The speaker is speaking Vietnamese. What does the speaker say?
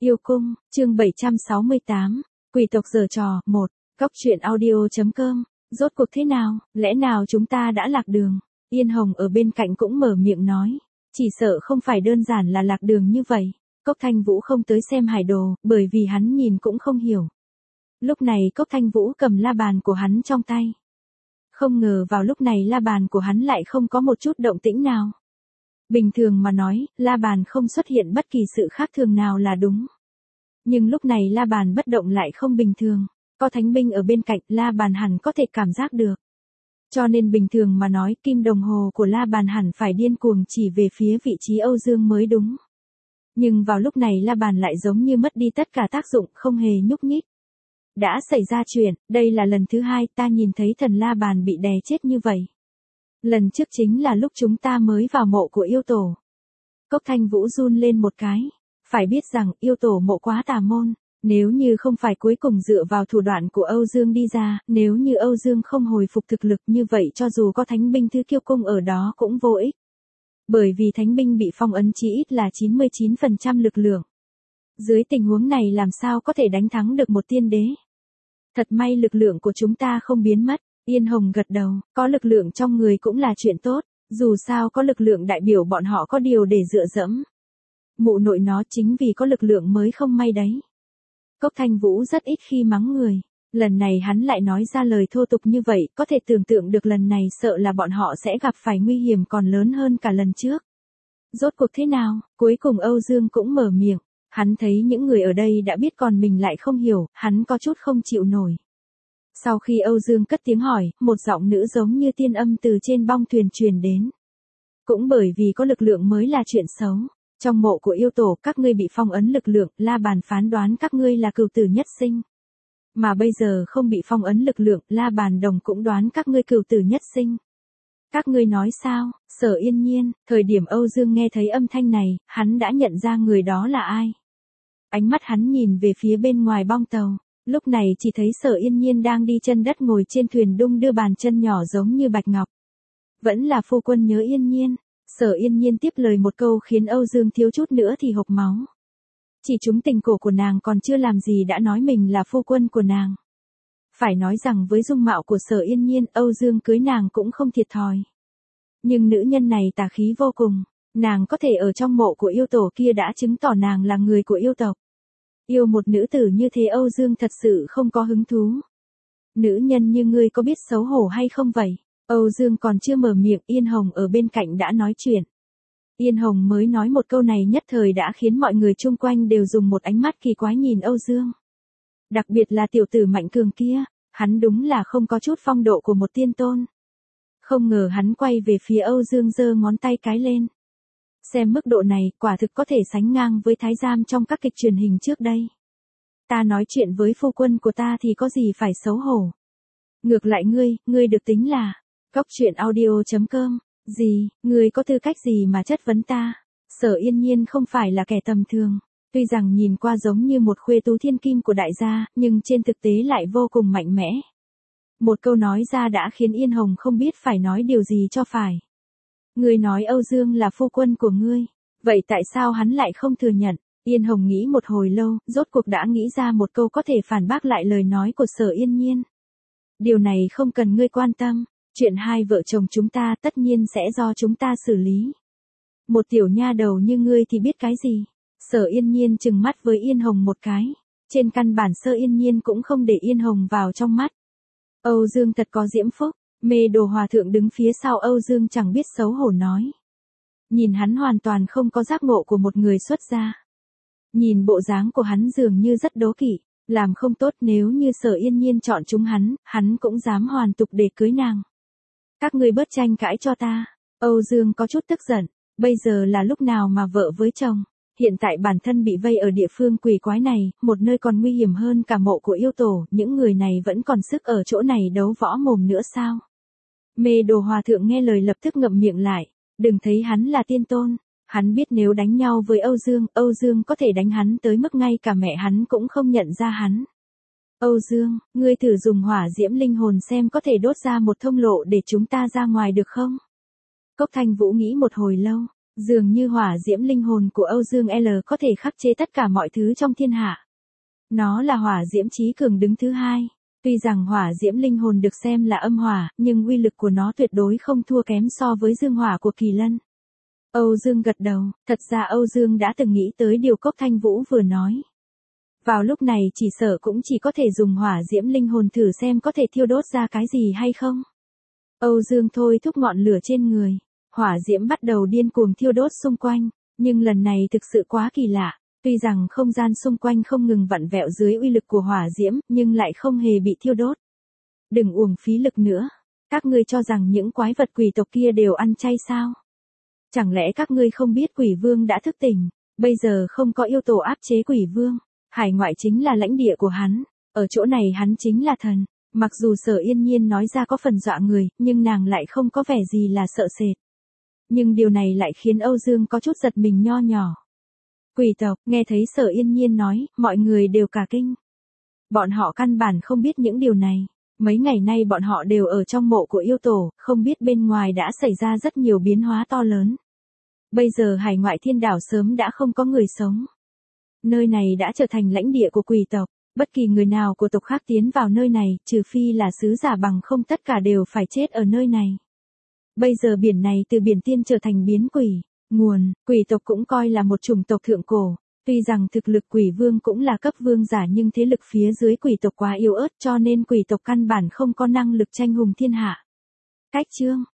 Yêu cung, chương 768, quỷ tộc giở trò, 1, Cóc truyện audio.com, rốt cuộc thế nào, lẽ nào chúng ta đã lạc đường? Yên Hồng ở bên cạnh cũng mở miệng nói, chỉ sợ không phải đơn giản là lạc đường như vậy. Cốc Thanh Vũ không tới xem hải đồ, bởi vì hắn nhìn cũng không hiểu. Lúc này Cốc Thanh Vũ cầm la bàn của hắn trong tay. Không ngờ vào lúc này la bàn của hắn lại không có một chút động tĩnh nào. Bình thường mà nói, la bàn không xuất hiện bất kỳ sự khác thường nào là đúng. Nhưng lúc này la bàn bất động lại không bình thường. Có thánh binh ở bên cạnh, la bàn hẳn có thể cảm giác được. Cho nên bình thường mà nói, kim đồng hồ của la bàn hẳn phải điên cuồng chỉ về phía vị trí Âu Dương mới đúng. Nhưng vào lúc này la bàn lại giống như mất đi tất cả tác dụng, không hề nhúc nhích. Đã xảy ra chuyện, đây là lần thứ hai ta nhìn thấy thần la bàn bị đè chết như vậy. Lần trước chính là lúc chúng ta mới vào mộ của yêu tổ. Cốc Thanh Vũ run lên một cái. Phải biết rằng yêu tổ mộ quá tà môn. Nếu như không phải cuối cùng dựa vào thủ đoạn của Âu Dương đi ra, nếu như Âu Dương không hồi phục thực lực như vậy cho dù có thánh binh Thứ Kiêu Cung ở đó cũng vô ích. Bởi vì thánh binh bị phong ấn chỉ ít là 99% lực lượng. Dưới tình huống này làm sao có thể đánh thắng được một tiên đế. Thật may lực lượng của chúng ta không biến mất. Yên Hồng gật đầu, có lực lượng trong người cũng là chuyện tốt, dù sao có lực lượng đại biểu bọn họ có điều để dựa dẫm. Mụ nội nó chính vì có lực lượng mới không may đấy. Cốc Thanh Vũ rất ít khi mắng người, lần này hắn lại nói ra lời thô tục như vậy, có thể tưởng tượng được lần này sợ là bọn họ sẽ gặp phải nguy hiểm còn lớn hơn cả lần trước. Rốt cuộc thế nào, cuối cùng Âu Dương cũng mở miệng, hắn thấy những người ở đây đã biết còn mình lại không hiểu, hắn có chút không chịu nổi. Sau khi Âu Dương cất tiếng hỏi, một giọng nữ giống như tiên âm từ trên bong thuyền truyền đến. Cũng bởi vì có lực lượng mới là chuyện xấu. Trong mộ của yêu tổ các ngươi bị phong ấn lực lượng, la bàn phán đoán các ngươi là cửu tử nhất sinh. Mà bây giờ không bị phong ấn lực lượng, la bàn đồng cũng đoán các ngươi cửu tử nhất sinh. Các ngươi nói sao? Sở Yên Nhiên, thời điểm Âu Dương nghe thấy âm thanh này, hắn đã nhận ra người đó là ai. Ánh mắt hắn nhìn về phía bên ngoài bong tàu. Lúc này chỉ thấy Sở Yên Nhiên đang đi chân đất ngồi trên thuyền đung đưa bàn chân nhỏ giống như bạch ngọc. Vẫn là phu quân nhớ Yên Nhiên. Sở Yên Nhiên tiếp lời một câu khiến Âu Dương thiếu chút nữa thì hộc máu. Chỉ trúng tình cổ của nàng còn chưa làm gì đã nói mình là phu quân của nàng. Phải nói rằng với dung mạo của Sở Yên Nhiên, Âu Dương cưới nàng cũng không thiệt thòi. Nhưng nữ nhân này tà khí vô cùng. Nàng có thể ở trong mộ của yêu tổ kia đã chứng tỏ nàng là người của yêu tộc. Yêu một nữ tử như thế Âu Dương thật sự không có hứng thú. Nữ nhân như ngươi có biết xấu hổ hay không vậy? Âu Dương còn chưa mở miệng, Yên Hồng ở bên cạnh đã nói chuyện. Yên Hồng mới nói một câu này nhất thời đã khiến mọi người chung quanh đều dùng một ánh mắt kỳ quái nhìn Âu Dương. Đặc biệt là tiểu tử Mạnh Cường kia, hắn đúng là không có chút phong độ của một tiên tôn. Không ngờ hắn quay về phía Âu Dương giơ ngón tay cái lên. Xem mức độ này, quả thực có thể sánh ngang với thái giám trong các kịch truyền hình trước đây. Ta nói chuyện với phu quân của ta thì có gì phải xấu hổ. Ngược lại ngươi được tính là Cóc truyện audio.com, gì, ngươi có tư cách gì mà chất vấn ta? Sở Yên Nhiên không phải là kẻ tầm thường, tuy rằng nhìn qua giống như một khuê tú thiên kim của đại gia, nhưng trên thực tế lại vô cùng mạnh mẽ. Một câu nói ra đã khiến Yên Hồng không biết phải nói điều gì cho phải. Ngươi nói Âu Dương là phu quân của ngươi, vậy tại sao hắn lại không thừa nhận? Yên Hồng nghĩ một hồi lâu, rốt cuộc đã nghĩ ra một câu có thể phản bác lại lời nói của Sở Yên Nhiên. Điều này không cần ngươi quan tâm, chuyện hai vợ chồng chúng ta tất nhiên sẽ do chúng ta xử lý. Một tiểu nha đầu như ngươi thì biết cái gì? Sở Yên Nhiên trừng mắt với Yên Hồng một cái. Trên căn bản Sở Yên Nhiên cũng không để Yên Hồng vào trong mắt. Âu Dương thật có diễm phúc. Mê Đồ Hòa Thượng đứng phía sau Âu Dương chẳng biết xấu hổ nói. Nhìn hắn hoàn toàn không có giác ngộ của một người xuất gia. Nhìn bộ dáng của hắn dường như rất đố kỵ, làm không tốt nếu như Sở Yên Nhiên chọn chúng hắn cũng dám hoàn tục để cưới nàng. Các ngươi bớt tranh cãi cho ta. Âu Dương có chút tức giận, bây giờ là lúc nào mà vợ với chồng. Hiện tại bản thân bị vây ở địa phương quỷ quái này, một nơi còn nguy hiểm hơn cả mộ của yêu tổ, những người này vẫn còn sức ở chỗ này đấu võ mồm nữa sao? Mê Đồ Hòa Thượng nghe lời lập tức ngậm miệng lại, đừng thấy hắn là tiên tôn, hắn biết nếu đánh nhau với Âu Dương có thể đánh hắn tới mức ngay cả mẹ hắn cũng không nhận ra hắn. Âu Dương, ngươi thử dùng hỏa diễm linh hồn xem có thể đốt ra một thông lộ để chúng ta ra ngoài được không? Cốc Thanh Vũ nghĩ một hồi lâu, Dường như hỏa diễm linh hồn của Âu Dương L có thể khắc chế tất cả mọi thứ trong thiên hạ. Nó là hỏa diễm chí cường đứng thứ hai. Tuy rằng hỏa diễm linh hồn được xem là âm hỏa, nhưng uy lực của nó tuyệt đối không thua kém so với dương hỏa của Kỳ Lân. Âu Dương gật đầu, thật ra Âu Dương đã từng nghĩ tới điều Cốc Thanh Vũ vừa nói. Vào lúc này chỉ sợ cũng chỉ có thể dùng hỏa diễm linh hồn thử xem có thể thiêu đốt ra cái gì hay không. Âu Dương thôi thúc ngọn lửa trên người, hỏa diễm bắt đầu điên cuồng thiêu đốt xung quanh, nhưng lần này thực sự quá kỳ lạ. Tuy rằng không gian xung quanh không ngừng vặn vẹo dưới uy lực của hỏa diễm, nhưng lại không hề bị thiêu đốt. Đừng uổng phí lực nữa. Các ngươi cho rằng những quái vật quỷ tộc kia đều ăn chay sao? Chẳng lẽ các ngươi không biết quỷ vương đã thức tỉnh, bây giờ không có yêu tổ áp chế quỷ vương, hải ngoại chính là lãnh địa của hắn, ở chỗ này hắn chính là thần. Mặc dù Sở Yên Nhiên nói ra có phần dọa người, nhưng nàng lại không có vẻ gì là sợ sệt. Nhưng điều này lại khiến Âu Dương có chút giật mình nho nhỏ. Quỷ tộc, nghe thấy Sở Yên Nhiên nói, mọi người đều cả kinh. Bọn họ căn bản không biết những điều này. Mấy ngày nay bọn họ đều ở trong mộ của yêu tổ, không biết bên ngoài đã xảy ra rất nhiều biến hóa to lớn. Bây giờ hải ngoại thiên đảo sớm đã không có người sống. Nơi này đã trở thành lãnh địa của quỷ tộc, bất kỳ người nào của tộc khác tiến vào nơi này, trừ phi là sứ giả bằng không tất cả đều phải chết ở nơi này. Bây giờ biển này từ biển tiên trở thành biến quỷ. Nguồn, quỷ tộc cũng coi là một chủng tộc thượng cổ, tuy rằng thực lực quỷ vương cũng là cấp vương giả nhưng thế lực phía dưới quỷ tộc quá yếu ớt cho nên quỷ tộc căn bản không có năng lực tranh hùng thiên hạ. Cách chương